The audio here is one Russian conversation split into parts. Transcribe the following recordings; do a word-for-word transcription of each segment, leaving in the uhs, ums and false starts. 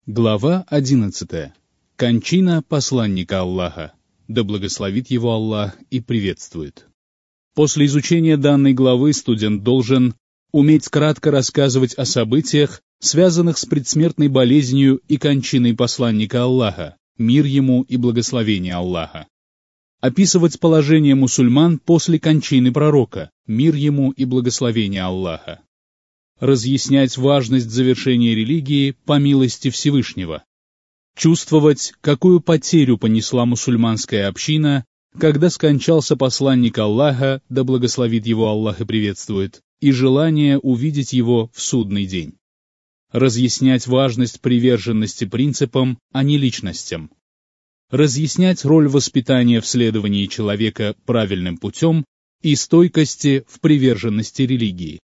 Глава одиннадцатая. Кончина посланника Аллаха. Да благословит его Аллах и приветствует. После изучения данной главы студент должен уметь кратко рассказывать о событиях, связанных с предсмертной болезнью и кончиной посланника Аллаха, мир ему и благословение Аллаха. Описывать положение мусульман после кончины пророка, мир ему и благословение Аллаха. Разъяснять важность завершения религии по милости Всевышнего. Чувствовать, какую потерю понесла мусульманская община, когда скончался посланник Аллаха, да благословит его Аллах и приветствует, и желание увидеть его в судный день. Разъяснять важность приверженности принципам, а не личностям. Разъяснять роль воспитания в следовании человека правильным путем и стойкости в приверженности религии.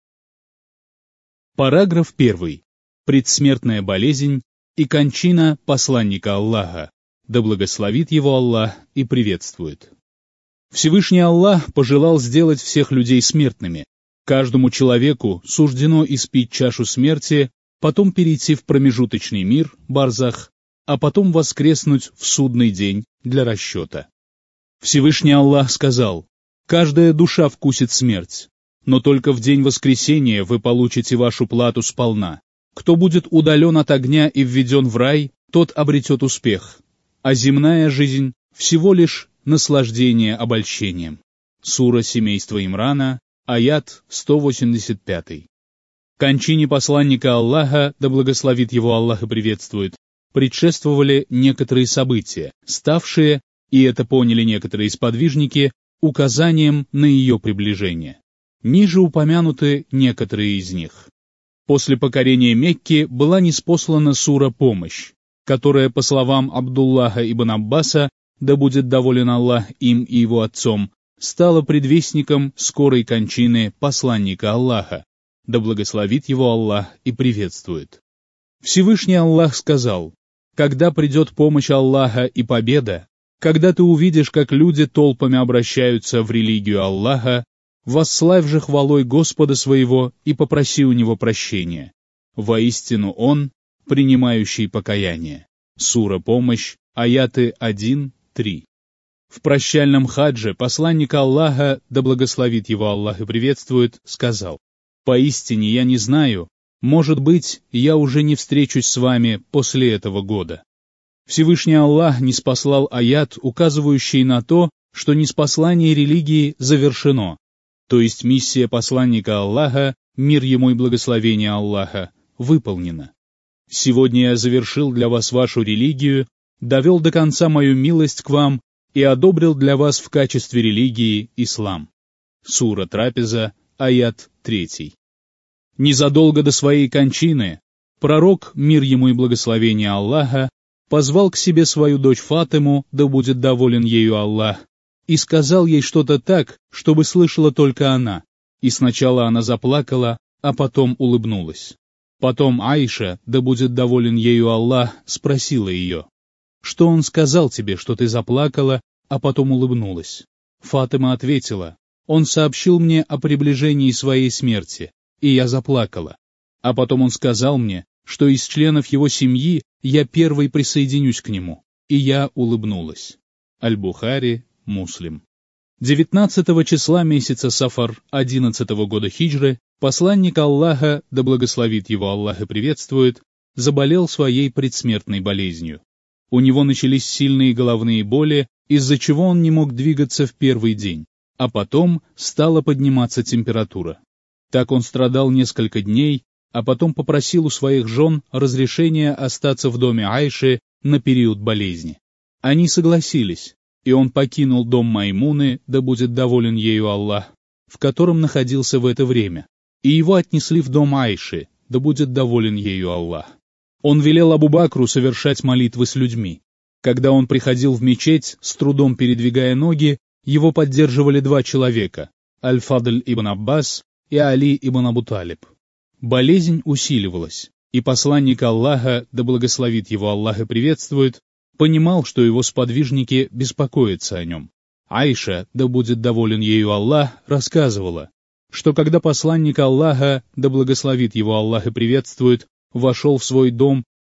Параграф первый. Предсмертная болезнь и кончина посланника Аллаха, да благословит его Аллах и приветствует. Всевышний Аллах пожелал сделать всех людей смертными. Каждому человеку суждено испить чашу смерти, потом перейти в промежуточный мир, барзах, а потом воскреснуть в судный день для расчета. Всевышний Аллах сказал: «Каждая душа вкусит смерть, но только в день воскресения вы получите вашу плату сполна. Кто будет удален от огня и введен в рай, тот обретет успех, а земная жизнь — всего лишь наслаждение обольщением». Сура семейства Имрана, аят сто восемьдесят пять. Кончине посланника Аллаха, да благословит его Аллах и приветствует, предшествовали некоторые события, ставшие, и это поняли некоторые сподвижники, указанием на ее приближение. Ниже упомянуты некоторые из них. После покорения Мекки была ниспослана сура «Помощь», которая, по словам Абдуллаха ибн Аббаса, да будет доволен Аллах им и его отцом, стала предвестником скорой кончины посланника Аллаха, да благословит его Аллах и приветствует. Всевышний Аллах сказал: «Когда придет помощь Аллаха и победа, когда ты увидишь, как люди толпами обращаются в религию Аллаха, восславь же хвалой Господа своего и попроси у Него прощения. Воистину Он, принимающий покаяние». Сура «Помощь», аяты один три. В прощальном хадже посланник Аллаха, да благословит его Аллах и приветствует, сказал: «Поистине я не знаю, может быть, я уже не встречусь с вами после этого года». Всевышний Аллах ниспослал аят, указывающий на то, что ниспослание религии завершено, то есть миссия посланника Аллаха, мир ему и благословение Аллаха, выполнена. «Сегодня я завершил для вас вашу религию, довел до конца мою милость к вам и одобрил для вас в качестве религии ислам». Сура Трапеза, аят три. Незадолго до своей кончины пророк, мир ему и благословение Аллаха, позвал к себе свою дочь Фатиму, да будет доволен ею Аллах, и сказал ей что-то так, чтобы слышала только она, и сначала она заплакала, а потом улыбнулась. Потом Аиша, да будет доволен ею Аллах, спросила ее: «Что он сказал тебе, что ты заплакала, а потом улыбнулась?» Фатима ответила: «Он сообщил мне о приближении своей смерти, и я заплакала. А потом он сказал мне, что из членов его семьи я первой присоединюсь к нему, и я улыбнулась». Аль-Бухари, Муслим. девятнадцатого числа месяца Сафар одиннадцатого года хиджры посланник Аллаха, да благословит его Аллах и приветствует, заболел своей предсмертной болезнью. У него начались сильные головные боли, из-за чего он не мог двигаться в первый день, а потом стала подниматься температура. Так он страдал несколько дней, а потом попросил у своих жен разрешения остаться в доме Айши на период болезни. Они согласились, и он покинул дом Маймуны, да будет доволен ею Аллах, в котором находился в это время, и его отнесли в дом Айши, да будет доволен ею Аллах. Он велел Абу Бакру совершать молитвы с людьми. Когда он приходил в мечеть, с трудом передвигая ноги, его поддерживали два человека — Аль-Фадль ибн Аббас и Али ибн Абу Талиб. Болезнь усиливалась, и посланник Аллаха, да благословит его Аллах и приветствует, понимал, что его сподвижники беспокоятся о нем. Айша, да будет доволен ею Аллах, рассказывала, что когда посланник Аллаха, да благословит его Аллах и приветствует, вошел в свой дом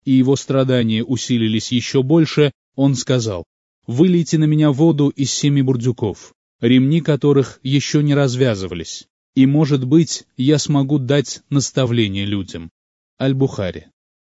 и его страдания усилились еще больше, он сказал: «Вылейте на меня воду из семи бурдюков, ремни которых еще не развязывались, и, может быть, я смогу дать наставление людям». Аль-Бухари.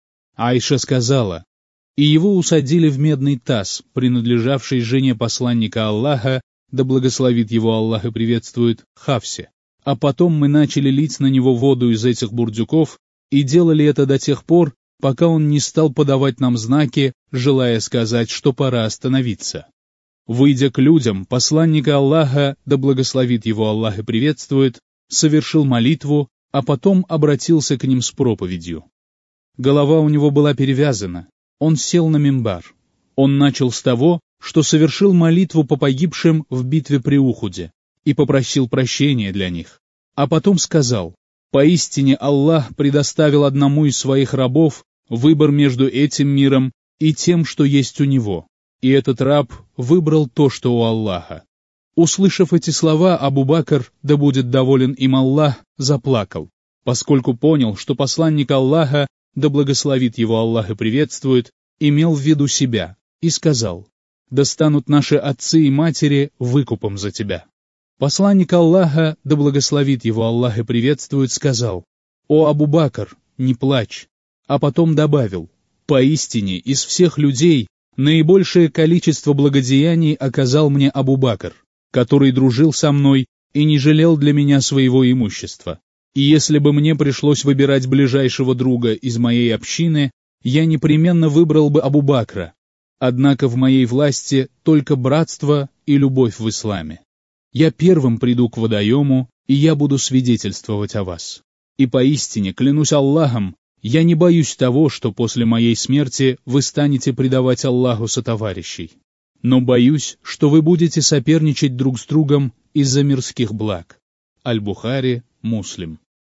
Айша сказала: «И его усадили в медный таз, принадлежавший жене посланника Аллаха, да благословит его Аллах и приветствует, Хафсе. А потом мы начали лить на него воду из этих бурдюков и делали это до тех пор, пока он не стал подавать нам знаки, желая сказать, что пора остановиться. Выйдя к людям, посланник Аллаха, да благословит его Аллах и приветствует, совершил молитву, а потом обратился к ним с проповедью. Голова у него была перевязана, он сел на мимбар. Он начал с того, что совершил молитву по погибшим в битве при Ухуде и попросил прощения для них, а потом сказал: «Поистине Аллах предоставил одному из своих рабов выбор между этим миром и тем, что есть у него, и этот раб выбрал то, что у Аллаха». Услышав эти слова, Абу Бакр, да будет доволен им Аллах, заплакал, поскольку понял, что посланник Аллаха, да благословит его Аллах и приветствует, имел в виду себя, и сказал: «Да станут наши отцы и матери выкупом за тебя». Посланник Аллаха, да благословит его Аллах и приветствует, сказал: «О Абу Бакр, не плачь», а потом добавил: «Поистине из всех людей наибольшее количество благодеяний оказал мне Абу Бакр, который дружил со мной и не жалел для меня своего имущества. И если бы мне пришлось выбирать ближайшего друга из моей общины, я непременно выбрал бы Абу Бакра. Однако в моей власти только братство и любовь в исламе. Я первым приду к водоему, и я буду свидетельствовать о вас. И поистине, клянусь Аллахом, я не боюсь того, что после моей смерти вы станете предавать Аллаху сотоварищей. Но боюсь, что вы будете соперничать друг с другом из-за мирских благ». Аль-Бухари, Муслим.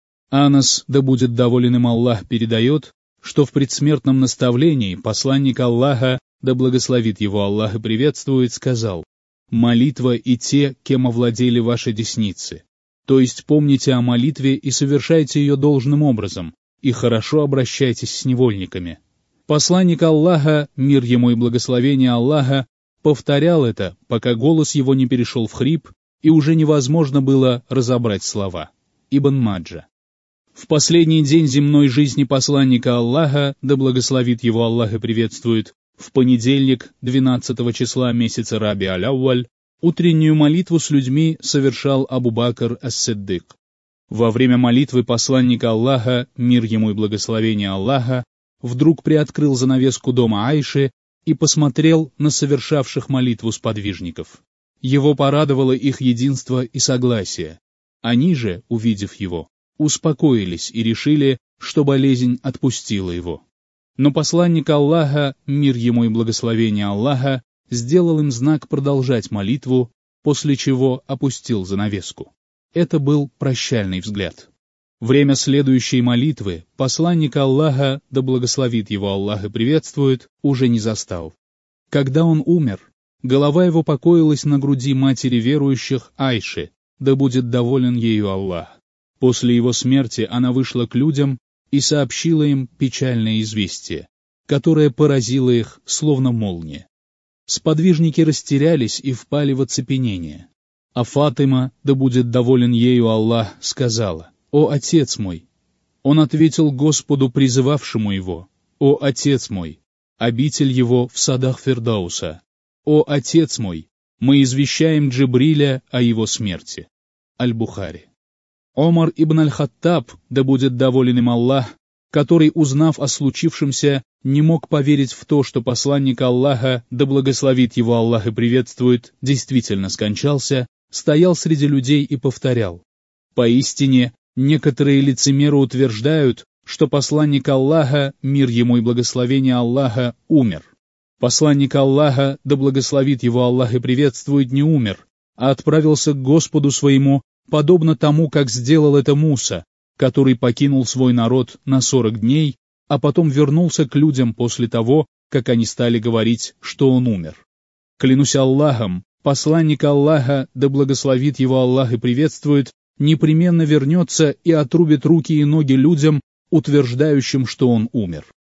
Анас, да будет доволен им Аллах, передает, что в предсмертном наставлении посланник Аллаха, да благословит его Аллах и приветствует, сказал: «Молитва и те, кем овладели ваши десницы. То есть помните о молитве и совершайте ее должным образом, и хорошо обращайтесь с невольниками». Посланник Аллаха, мир ему и благословение Аллаха, повторял это, пока голос его не перешел в хрип, и уже невозможно было разобрать слова. Ибн Маджа. В последний день земной жизни посланника Аллаха, да благословит его Аллах и приветствует, в понедельник, двенадцатого числа месяца Раби аль-Ауаль, утреннюю молитву с людьми совершал Абу Бакр ас-Сиддик. Во время молитвы посланника Аллаха, мир ему и благословение Аллаха, вдруг приоткрыл занавеску дома Айши и посмотрел на совершавших молитву сподвижников. Его порадовало их единство и согласие. Они же, увидев его, успокоились и решили, что болезнь отпустила его. Но посланник Аллаха, мир ему и благословение Аллаха, сделал им знак продолжать молитву, после чего опустил занавеску. Это был прощальный взгляд. Время следующей молитвы посланник Аллаха, да благословит его Аллах и приветствует, уже не застал. Когда он умер, голова его покоилась на груди матери верующих Айши, да будет доволен ею Аллах. После его смерти она вышла к людям и сообщила им печальное известие, которое поразило их, словно молния. Сподвижники растерялись и впали в оцепенение. А Фатима, да будет доволен ею Аллах, сказала: «О, отец мой!» Он ответил Господу, призывавшему его: «О, отец мой! Обитель его в садах Фирдауса! О, отец мой! Мы извещаем Джибриля о его смерти». Аль-Бухари. Омар ибн аль-Хаттаб, да будет доволен им Аллах, который, узнав о случившемся, не мог поверить в то, что посланник Аллаха, да благословит его Аллах и приветствует, действительно скончался, стоял среди людей и повторял: «Поистине, некоторые лицемеры утверждают, что посланник Аллаха, мир ему и благословение Аллаха, умер. Посланник Аллаха, да благословит его Аллах и приветствует, не умер, а отправился к Господу своему, подобно тому, как сделал это Муса, который покинул свой народ на сорок дней, а потом вернулся к людям после того, как они стали говорить, что он умер. Клянусь Аллахом, посланник Аллаха, да благословит его Аллах и приветствует, непременно вернется и отрубит руки и ноги людям, утверждающим, что он умер.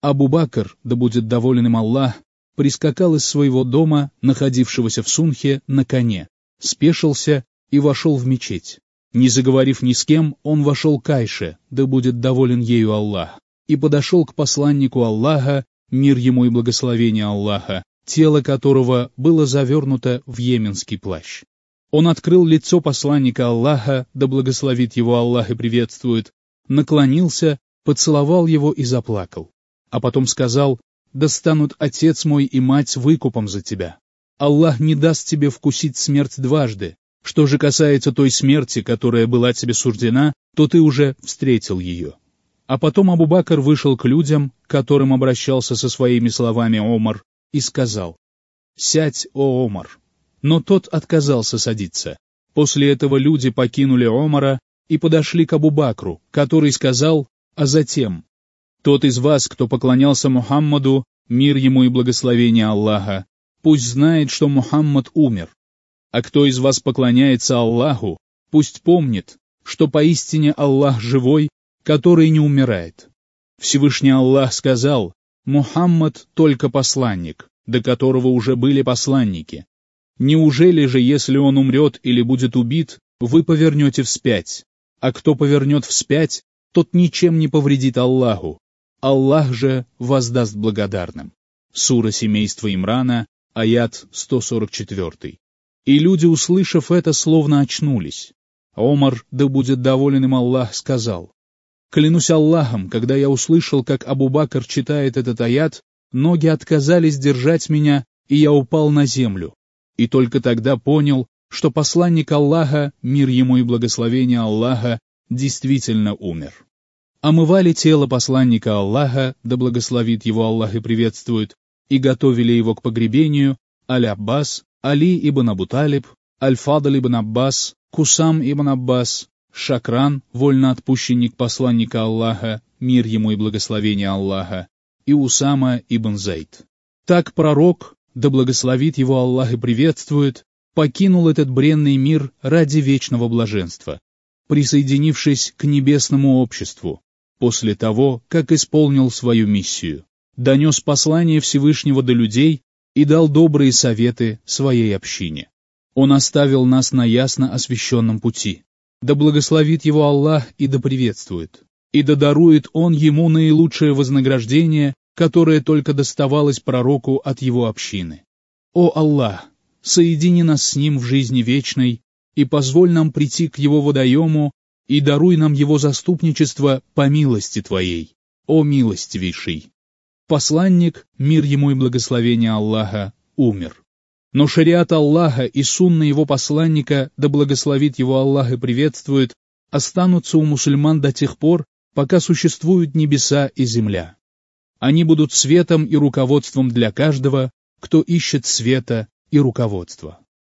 Абу-Бакр, да будет доволен им Аллах, прискакал из своего дома, находившегося в Сунхе, на коне, спешился и вошел в мечеть. Не заговорив ни с кем, он вошел к Айше, да будет доволен ею Аллах, и подошел к посланнику Аллаха, мир ему и благословение Аллаха, тело которого было завернуто в йеменский плащ. Он открыл лицо посланника Аллаха, да благословит его Аллах и приветствует, наклонился, поцеловал его и заплакал. А потом сказал: «Да станут отец мой и мать выкупом за тебя. Аллах не даст тебе вкусить смерть дважды. Что же касается той смерти, которая была тебе суждена, то ты уже встретил ее». А потом Абу-Бакр вышел к людям, к которым обращался со своими словами Омар, и сказал: «Сядь, о Омар». Но тот отказался садиться. После этого люди покинули Омара и подошли к Абу-Бакру, который сказал: «А затем, тот из вас, кто поклонялся Мухаммаду, мир ему и благословение Аллаха, пусть знает, что Мухаммад умер. А кто из вас поклоняется Аллаху, пусть помнит, что поистине Аллах живой, который не умирает. Всевышний Аллах сказал: Мухаммад только посланник, до которого уже были посланники. Неужели же, если он умрет или будет убит, вы повернете вспять? А кто повернет вспять, тот ничем не повредит Аллаху. Аллах же воздаст благодарным». Сура семейства Имрана, аят сто сорок четыре. И люди, услышав это, словно очнулись. Омар, да будет доволен им Аллах, сказал: «Клянусь Аллахом, когда я услышал, как Абу-Бакр читает этот аят, ноги отказались держать меня, и я упал на землю. И только тогда понял, что посланник Аллаха, мир ему и благословение Аллаха, действительно умер». Омывали тело посланника Аллаха, да благословит его Аллах и приветствует, и готовили его к погребению Аль-Аббас, Али ибн Абу Талиб, Аль-Фадль ибн Аббас, Кусам ибн Аббас, Шакран, вольноотпущенник посланника Аллаха, мир ему и благословение Аллаха, и Усама ибн Зайд. Так пророк, да благословит его Аллах и приветствует, покинул этот бренный мир ради вечного блаженства, присоединившись к небесному обществу, после того, как исполнил свою миссию, донес послание Всевышнего до людей и дал добрые советы своей общине. Он оставил нас на ясно освященном пути. Да благословит его Аллах и да приветствует, и да дарует он ему наилучшее вознаграждение, которое только доставалось пророку от его общины. О Аллах, соедини нас с ним в жизни вечной, и позволь нам прийти к его водоему, и даруй нам его заступничество по милости Твоей, о милостивейший. Посланник, мир ему и благословение Аллаха, умер. Но шариат Аллаха и сунна его посланника, да благословит его Аллах и приветствует, останутся у мусульман до тех пор, пока существуют небеса и земля. Они будут светом и руководством для каждого, кто ищет света и руководства.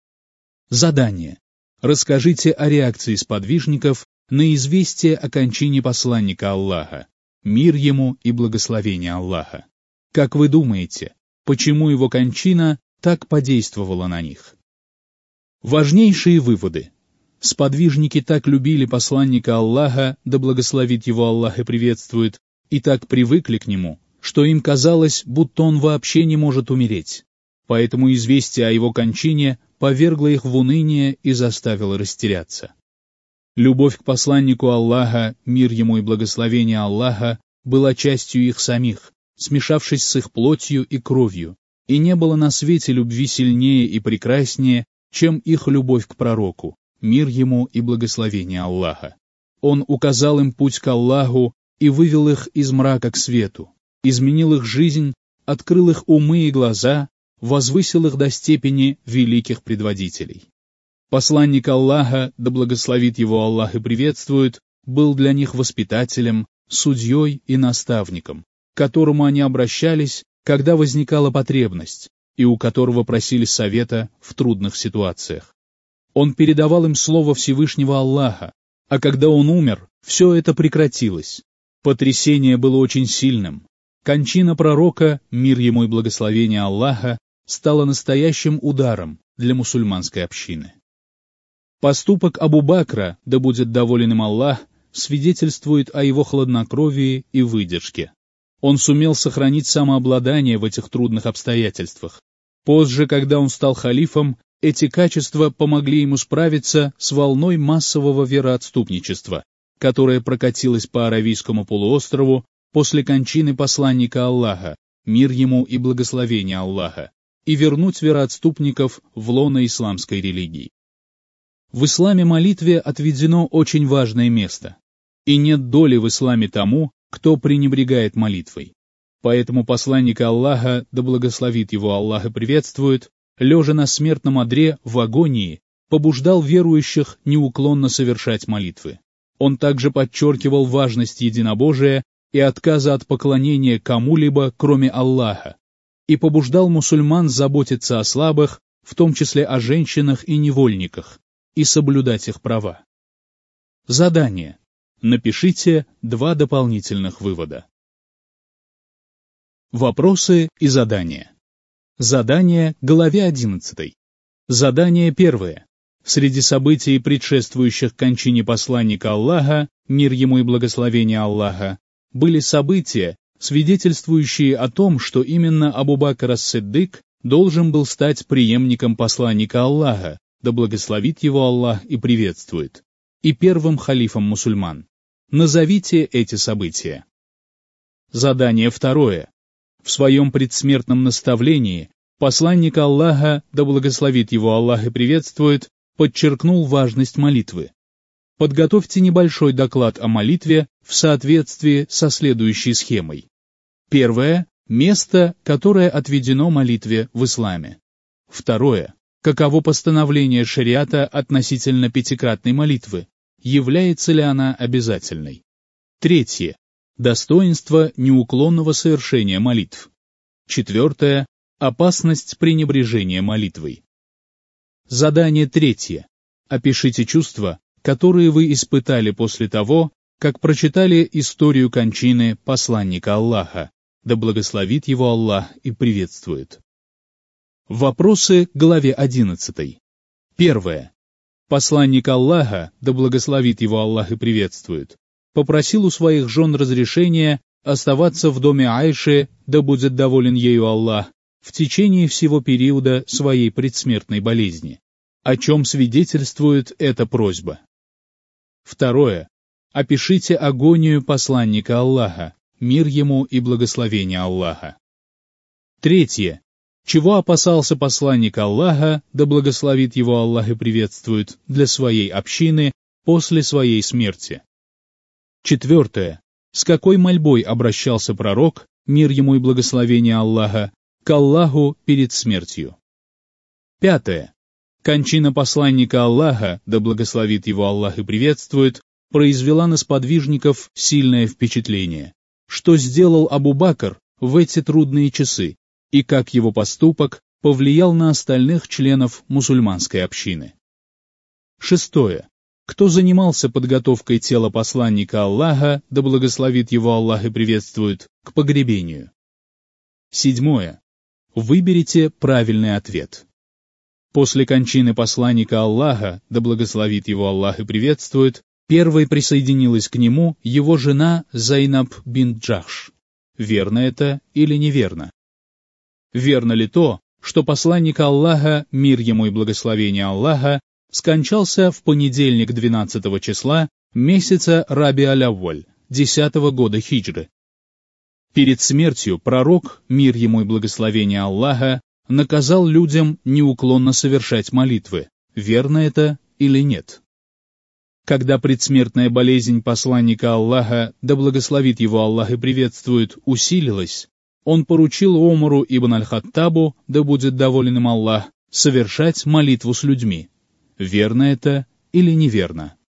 Задание. Расскажите о реакции сподвижников на известие о кончине посланника Аллаха, мир ему и благословение Аллаха. Как вы думаете, почему его кончина так подействовала на них? Важнейшие выводы. Сподвижники так любили посланника Аллаха, да благословит его Аллах и приветствует, и так привыкли к нему, что им казалось, будто он вообще не может умереть. Поэтому известие о его кончине повергло их в уныние и заставило растеряться. Любовь к посланнику Аллаха, мир ему и благословение Аллаха, была частью их самих, смешавшись с их плотью и кровью, и не было на свете любви сильнее и прекраснее, чем их любовь к пророку, мир ему и благословение Аллаха. Он указал им путь к Аллаху и вывел их из мрака к свету, изменил их жизнь, открыл их умы и глаза, возвысил их до степени великих предводителей. Посланник Аллаха, да благословит его Аллах и приветствует, был для них воспитателем, судьей и наставником, к которому они обращались, когда возникала потребность, и у которого просили совета в трудных ситуациях. Он передавал им слово Всевышнего Аллаха, а когда он умер, все это прекратилось. Потрясение было очень сильным. Кончина пророка, мир ему и благословение Аллаха, стала настоящим ударом для мусульманской общины. Поступок Абу-Бакра, да будет доволен им Аллах, свидетельствует о его хладнокровии и выдержке. Он сумел сохранить самообладание в этих трудных обстоятельствах. Позже, когда он стал халифом, эти качества помогли ему справиться с волной массового вероотступничества, которая прокатилась по Аравийскому полуострову после кончины посланника Аллаха, мир ему и благословение Аллаха, и вернуть вероотступников в лоно исламской религии. В исламе молитве отведено очень важное место, и нет доли в исламе тому, кто пренебрегает молитвой. Поэтому посланник Аллаха, да благословит его Аллах и приветствует, лежа на смертном одре в агонии, побуждал верующих неуклонно совершать молитвы. Он также подчеркивал важность единобожия и отказа от поклонения кому-либо, кроме Аллаха, и побуждал мусульман заботиться о слабых, в том числе о женщинах и невольниках, и соблюдать их права. Задание. Напишите два дополнительных вывода. Вопросы и задания. Задание главе одиннадцатой. Задание первое. Среди событий, предшествующих кончине посланника Аллаха, мир ему и благословение Аллаха, были события, свидетельствующие о том, что именно Абу Бакр ас-Сиддик должен был стать преемником посланника Аллаха, да благословит его Аллах и приветствует, и первым халифом мусульман. Назовите эти события. Задание второе. В своем предсмертном наставлении посланник Аллаха, да благословит его Аллах и приветствует, подчеркнул важность молитвы. Подготовьте небольшой доклад о молитве в соответствии со следующей схемой. Первое. Место, которое отведено молитве в исламе. Второе. Каково постановление шариата относительно пятикратной молитвы? Является ли она обязательной? Третье. Достоинство неуклонного совершения молитв. Четвертое. Опасность пренебрежения молитвой. Задание третье. Опишите чувства, которые вы испытали после того, как прочитали историю кончины посланника Аллаха, да благословит его Аллах и приветствует. Вопросы к главе одиннадцатой. Первое. Посланник Аллаха, да благословит его Аллах и приветствует, попросил у своих жен разрешения оставаться в доме Айши, да будет доволен ею Аллах, в течение всего периода своей предсмертной болезни. О чем свидетельствует эта просьба? Второе. Опишите агонию посланника Аллаха, мир ему и благословение Аллаха. Третье. Чего опасался посланник Аллаха, да благословит его Аллах и приветствует, для своей общины после своей смерти? Четвертое. С какой мольбой обращался пророк, мир ему и благословение Аллаха, к Аллаху перед смертью? Пятое. Кончина посланника Аллаха, да благословит его Аллах и приветствует, произвела на сподвижников сильное впечатление. Что сделал Абу Бакр в эти трудные часы, и как его поступок повлиял на остальных членов мусульманской общины? Шестое. Кто занимался подготовкой тела посланника Аллаха, да благословит его Аллах и приветствует, к погребению? Седьмое. Выберите правильный ответ. После кончины посланника Аллаха, да благословит его Аллах и приветствует, первой присоединилась к нему его жена Зайнаб бинт Джахш. Верно это или неверно? Верно ли то, что посланник Аллаха, мир ему и благословение Аллаха, скончался в понедельник двенадцатого числа месяца Раби-аль-Авваль, десятого года хиджры? Перед смертью пророк, мир ему и благословение Аллаха, наказал людям неуклонно совершать молитвы. Верно это или нет? Когда предсмертная болезнь посланника Аллаха, да благословит его Аллах и приветствует, усилилась, он поручил Омару ибн аль-Хаттабу, да будет доволен им Аллах, совершать молитву с людьми. Верно это или неверно?